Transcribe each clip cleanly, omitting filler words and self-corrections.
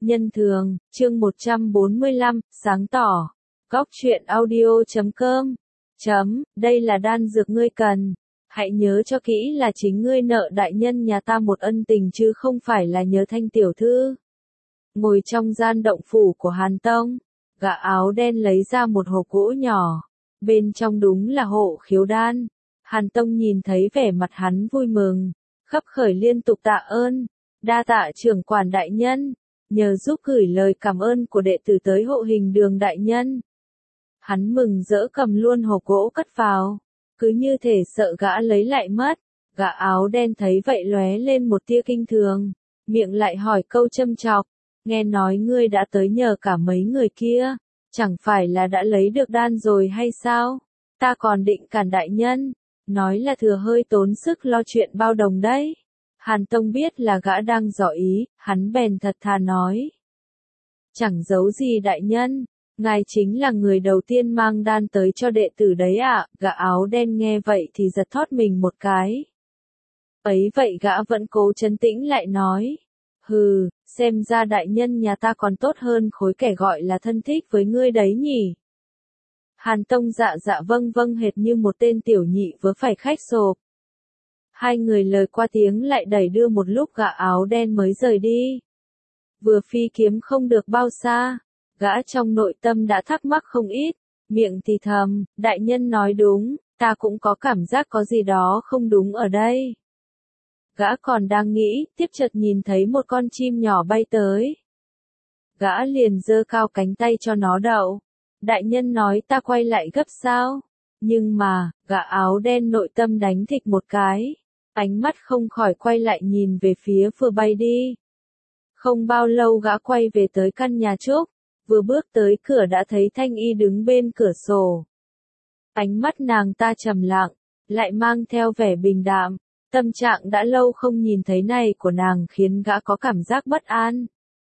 Nhân thường, chương 145, sáng tỏ. Góc truyện audio.com. Đây là đan dược ngươi cần. Hãy nhớ cho kỹ là chính ngươi nợ đại nhân nhà ta một ân tình chứ không phải là nhớ Thanh tiểu thư. Ngồi trong gian động phủ của Hàn Tông, gã áo đen lấy ra một hộp gỗ nhỏ. Bên trong đúng là hộ khiếu đan. Hàn Tông nhìn thấy vẻ mặt hắn vui mừng, khấp khởi liên tục tạ ơn. Đa tạ trưởng quản đại nhân, nhờ giúp gửi lời cảm ơn của đệ tử tới hộ hình đường đại nhân. Hắn mừng rỡ cầm luôn hộp gỗ cất vào, cứ như thể sợ gã lấy lại mất. Gã áo đen thấy vậy lóe lên một tia kinh thường, miệng lại hỏi câu châm chọc, nghe nói ngươi đã tới nhờ cả mấy người kia, chẳng phải là đã lấy được đan rồi hay sao? Ta còn định cản đại nhân, nói là thừa hơi tốn sức lo chuyện bao đồng đấy. Hàn Tông biết là gã đang dò ý, hắn bèn thật thà nói. Chẳng giấu gì đại nhân, ngài chính là người đầu tiên mang đan tới cho đệ tử đấy ạ. Gã áo đen nghe vậy thì giật thót mình một cái. Ấy vậy gã vẫn cố trấn tĩnh lại nói. Hừ, xem ra đại nhân nhà ta còn tốt hơn khối kẻ gọi là thân thích với ngươi đấy nhỉ. Hàn Tông dạ dạ vâng vâng hệt như một tên tiểu nhị vớ phải khách sộp. Hai người lời qua tiếng lại đẩy đưa một lúc gã áo đen mới rời đi. Vừa phi kiếm không được bao xa, gã trong nội tâm đã thắc mắc không ít, miệng thì thầm, đại nhân nói đúng, ta cũng có cảm giác có gì đó không đúng ở đây. Gã còn đang nghĩ, tiếp chợt nhìn thấy một con chim nhỏ bay tới. Gã liền giơ cao cánh tay cho nó đậu. Đại nhân nói ta quay lại gấp sao? Nhưng mà, gã áo đen nội tâm đánh thịch một cái. Ánh mắt không khỏi quay lại nhìn về phía vừa bay đi. Không bao lâu gã quay về tới căn nhà trúc, vừa bước tới cửa đã thấy Thanh Y đứng bên cửa sổ. Ánh mắt nàng ta trầm lặng, lại mang theo vẻ bình đạm, tâm trạng đã lâu không nhìn thấy này của nàng khiến gã có cảm giác bất an.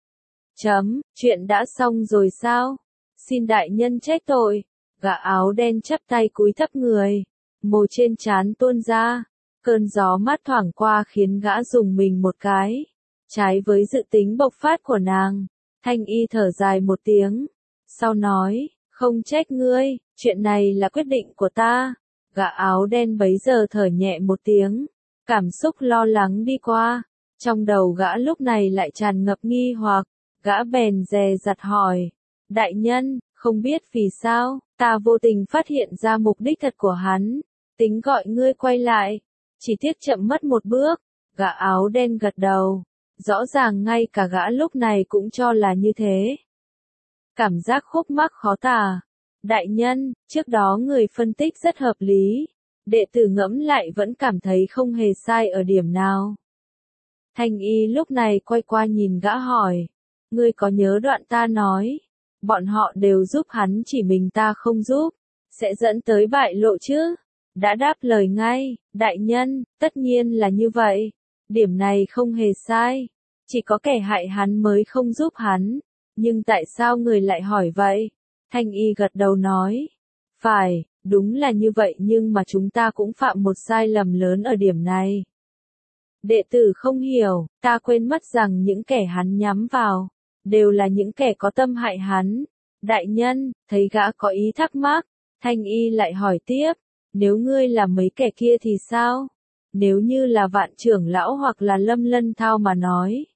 Chuyện đã xong rồi sao? Xin đại nhân trách tội. Gã áo đen chắp tay cúi thấp người, mồ trên trán tuôn ra. Cơn gió mát thoảng qua khiến gã rùng mình một cái. Trái với dự tính bộc phát của nàng, Thanh Y thở dài một tiếng. Sau nói, không trách ngươi, chuyện này là quyết định của ta. Gã áo đen bấy giờ thở nhẹ một tiếng. Cảm xúc lo lắng đi qua. Trong đầu gã lúc này lại tràn ngập nghi hoặc. Gã bèn dè dặt hỏi. Đại nhân, không biết vì sao, ta vô tình phát hiện ra mục đích thật của hắn. Tính gọi ngươi quay lại. Chỉ tiếc chậm mất một bước. Gã áo đen gật đầu. Rõ ràng ngay cả gã lúc này cũng cho là như thế. Cảm giác khúc mắc khó tả. Đại nhân, trước đó người phân tích rất hợp lý. Đệ tử ngẫm lại vẫn cảm thấy không hề sai ở điểm nào. Thanh Y lúc này quay qua nhìn gã hỏi. Ngươi có nhớ đoạn ta nói, bọn họ đều giúp hắn chỉ mình ta không giúp, sẽ dẫn tới bại lộ chứ? Đã đáp lời ngay, đại nhân, tất nhiên là như vậy. Điểm này không hề sai. Chỉ có kẻ hại hắn mới không giúp hắn. Nhưng tại sao người lại hỏi vậy? Thanh Y gật đầu nói. Phải, đúng là như vậy nhưng mà chúng ta cũng phạm một sai lầm lớn ở điểm này. Đệ tử không hiểu, ta quên mất rằng những kẻ hắn nhắm vào, đều là những kẻ có tâm hại hắn. Đại nhân, thấy gã có ý thắc mắc, Thanh Y lại hỏi tiếp, nếu ngươi là mấy kẻ kia thì sao? Nếu như là Vạn trưởng lão hoặc là Lâm Lân Thao mà nói.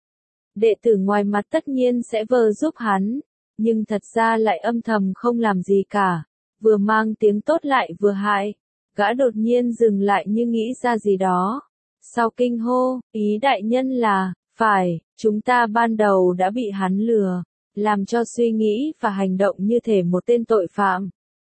Đệ tử ngoài mặt tất nhiên sẽ vờ giúp hắn, nhưng thật ra lại âm thầm không làm gì cả, vừa mang tiếng tốt lại vừa hại. Gã đột nhiên dừng lại như nghĩ ra gì đó. Sau kinh hô, ý đại nhân là, phải, chúng ta ban đầu đã bị hắn lừa, làm cho suy nghĩ và hành động như thể một tên tội phạm.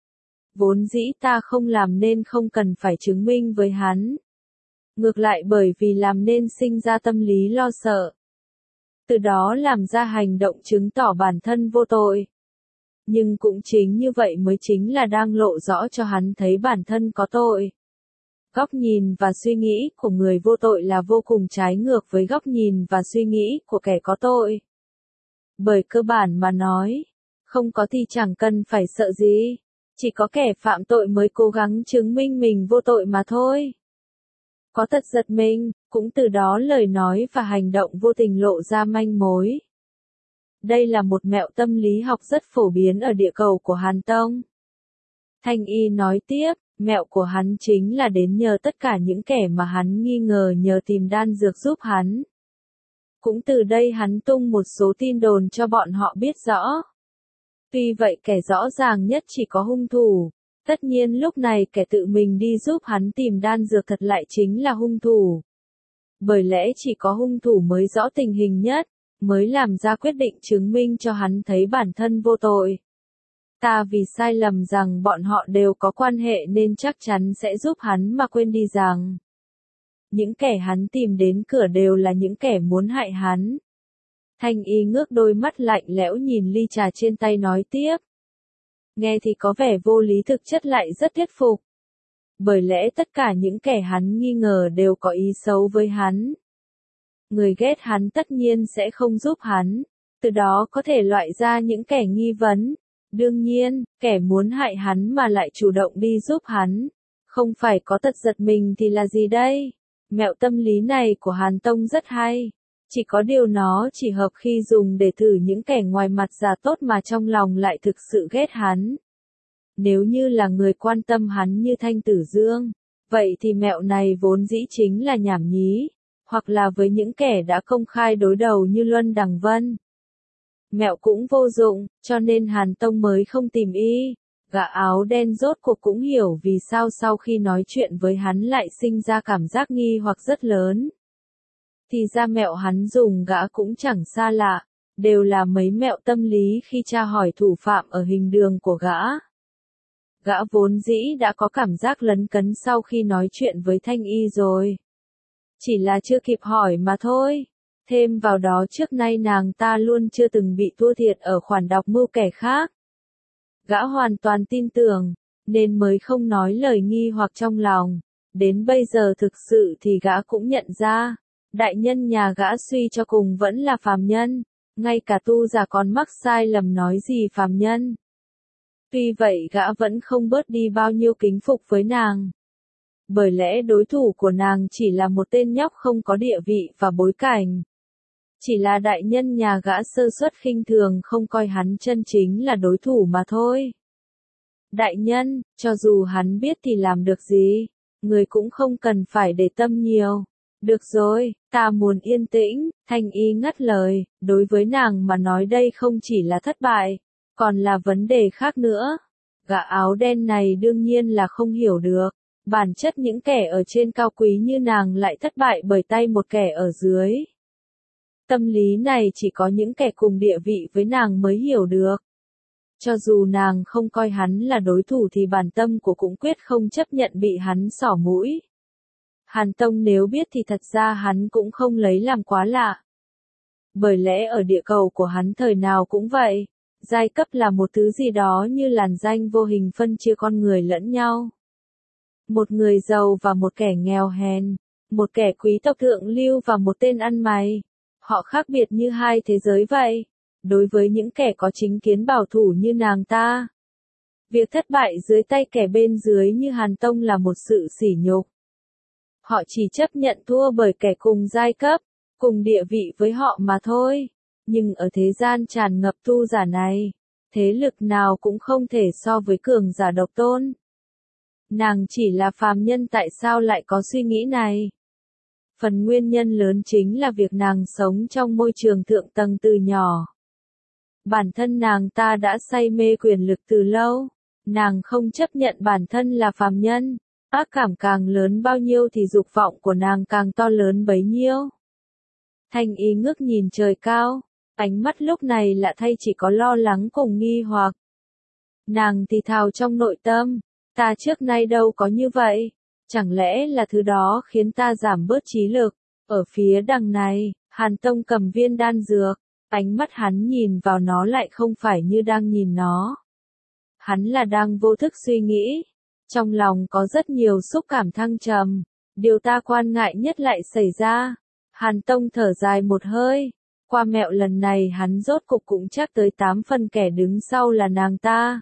Vốn dĩ ta không làm nên không cần phải chứng minh với hắn. Ngược lại bởi vì làm nên sinh ra tâm lý lo sợ. Từ đó làm ra hành động chứng tỏ bản thân vô tội. Nhưng cũng chính như vậy mới chính là đang lộ rõ cho hắn thấy bản thân có tội. Góc nhìn và suy nghĩ của người vô tội là vô cùng trái ngược với góc nhìn và suy nghĩ của kẻ có tội. Bởi cơ bản mà nói, không có thì chẳng cần phải sợ gì. Chỉ có kẻ phạm tội mới cố gắng chứng minh mình vô tội mà thôi. Có thật giật mình, cũng từ đó lời nói và hành động vô tình lộ ra manh mối. Đây là một mẹo tâm lý học rất phổ biến ở địa cầu của Hàn Tông. Thanh Y nói tiếp, mẹo của hắn chính là đến nhờ tất cả những kẻ mà hắn nghi ngờ nhờ tìm đan dược giúp hắn. Cũng từ đây hắn tung một số tin đồn cho bọn họ biết rõ. Tuy vậy kẻ rõ ràng nhất chỉ có hung thủ. Tất nhiên lúc này kẻ tự mình đi giúp hắn tìm đan dược thật lại chính là hung thủ. Bởi lẽ chỉ có hung thủ mới rõ tình hình nhất, mới làm ra quyết định chứng minh cho hắn thấy bản thân vô tội. Ta vì sai lầm rằng bọn họ đều có quan hệ nên chắc chắn sẽ giúp hắn mà quên đi rằng những kẻ hắn tìm đến cửa đều là những kẻ muốn hại hắn. Thanh Y ngước đôi mắt lạnh lẽo nhìn ly trà trên tay nói tiếp. Nghe thì có vẻ vô lý thực chất lại rất thuyết phục. Bởi lẽ tất cả những kẻ hắn nghi ngờ đều có ý xấu với hắn. Người ghét hắn tất nhiên sẽ không giúp hắn, từ đó có thể loại ra những kẻ nghi vấn. Đương nhiên, kẻ muốn hại hắn mà lại chủ động đi giúp hắn, không phải có tật giật mình thì là gì đây? Mẹo tâm lý này của Hàn Tông rất hay, chỉ có điều nó chỉ hợp khi dùng để thử những kẻ ngoài mặt giả tốt mà trong lòng lại thực sự ghét hắn. Nếu như là người quan tâm hắn như Thanh Tử Dương, vậy thì mẹo này vốn dĩ chính là nhảm nhí, hoặc là với những kẻ đã công khai đối đầu như Luân Đằng Vân. Mẹo cũng vô dụng, cho nên Hàn Tông mới không tìm y. Gã áo đen rốt cuộc cũng hiểu vì sao sau khi nói chuyện với hắn lại sinh ra cảm giác nghi hoặc rất lớn. Thì ra mẹo hắn dùng gã cũng chẳng xa lạ, đều là mấy mẹo tâm lý khi tra hỏi thủ phạm ở hình đường của gã. Gã vốn dĩ đã có cảm giác lấn cấn sau khi nói chuyện với Thanh Y rồi. Chỉ là chưa kịp hỏi mà thôi. Thêm vào đó trước nay nàng ta luôn chưa từng bị thua thiệt ở khoản đọc mưu kẻ khác. Gã hoàn toàn tin tưởng, nên mới không nói lời nghi hoặc trong lòng. Đến bây giờ thực sự thì gã cũng nhận ra, đại nhân nhà gã suy cho cùng vẫn là phàm nhân, ngay cả tu giả còn mắc sai lầm nói gì phàm nhân. Tuy vậy gã vẫn không bớt đi bao nhiêu kính phục với nàng. Bởi lẽ đối thủ của nàng chỉ là một tên nhóc không có địa vị và bối cảnh. Chỉ là đại nhân nhà gã sơ suất khinh thường không coi hắn chân chính là đối thủ mà thôi. Đại nhân, cho dù hắn biết thì làm được gì, người cũng không cần phải để tâm nhiều. Được rồi, ta muốn yên tĩnh, Thanh Y ngắt lời, đối với nàng mà nói đây không chỉ là thất bại, còn là vấn đề khác nữa. Gã áo đen này đương nhiên là không hiểu được, bản chất những kẻ ở trên cao quý như nàng lại thất bại bởi tay một kẻ ở dưới. Tâm lý này chỉ có những kẻ cùng địa vị với nàng mới hiểu được. Cho dù nàng không coi hắn là đối thủ thì bản tâm của cũng quyết không chấp nhận bị hắn xỏ mũi. Hàn Tông nếu biết thì thật ra hắn cũng không lấy làm quá lạ. Bởi lẽ ở địa cầu của hắn thời nào cũng vậy, giai cấp là một thứ gì đó như làn ranh vô hình phân chia con người lẫn nhau. Một người giàu và một kẻ nghèo hèn, một kẻ quý tộc thượng lưu và một tên ăn mày. Họ khác biệt như hai thế giới vậy. Đối với những kẻ có chính kiến bảo thủ như nàng ta, việc thất bại dưới tay kẻ bên dưới như Hàn Tông là một sự sỉ nhục. Họ chỉ chấp nhận thua bởi kẻ cùng giai cấp, cùng địa vị với họ mà thôi. Nhưng ở thế gian tràn ngập tu giả này, thế lực nào cũng không thể so với cường giả độc tôn. Nàng chỉ là phàm nhân tại sao lại có suy nghĩ này? Phần nguyên nhân lớn chính là việc nàng sống trong môi trường thượng tầng từ nhỏ. Bản thân nàng ta đã say mê quyền lực từ lâu, nàng không chấp nhận bản thân là phàm nhân, ác cảm càng lớn bao nhiêu thì dục vọng của nàng càng to lớn bấy nhiêu. Thanh Y ngước nhìn trời cao, ánh mắt lúc này lạ thay chỉ có lo lắng cùng nghi hoặc. Nàng thì thào trong nội tâm, ta trước nay đâu có như vậy. Chẳng lẽ là thứ đó khiến ta giảm bớt trí lực? Ở phía đằng này, Hàn Tông cầm viên đan dược, ánh mắt hắn nhìn vào nó lại không phải như đang nhìn nó. Hắn là đang vô thức suy nghĩ. Trong lòng có rất nhiều xúc cảm thăng trầm. Điều ta quan ngại nhất lại xảy ra. Hàn Tông thở dài một hơi. Qua mẹo lần này hắn rốt cục cũng chắc tới 8 phần kẻ đứng sau là nàng ta.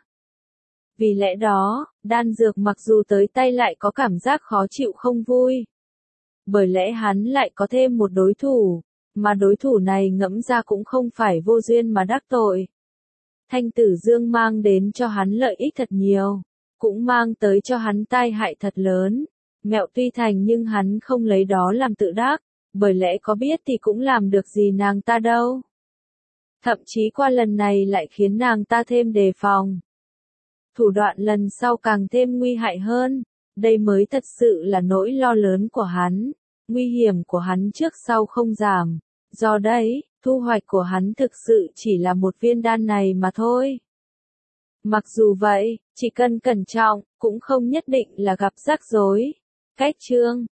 Vì lẽ đó, đan dược mặc dù tới tay lại có cảm giác khó chịu không vui. Bởi lẽ hắn lại có thêm một đối thủ, Mà đối thủ này ngẫm ra cũng không phải vô duyên mà đắc tội. Thanh Tử Dương mang đến cho hắn lợi ích thật nhiều, cũng mang tới cho hắn tai hại thật lớn. Mẹo tuy thành nhưng hắn không lấy đó làm tự đắc, bởi lẽ có biết thì cũng làm được gì nàng ta đâu. Thậm chí qua lần này lại khiến nàng ta thêm đề phòng. Thủ đoạn lần sau càng thêm nguy hại hơn, đây mới thật sự là nỗi lo lớn của hắn. Nguy hiểm của hắn trước sau không giảm, do đấy, thu hoạch của hắn thực sự chỉ là một viên đan này mà thôi. Mặc dù vậy, chỉ cần cẩn trọng, cũng không nhất định là gặp rắc rối. Cách chương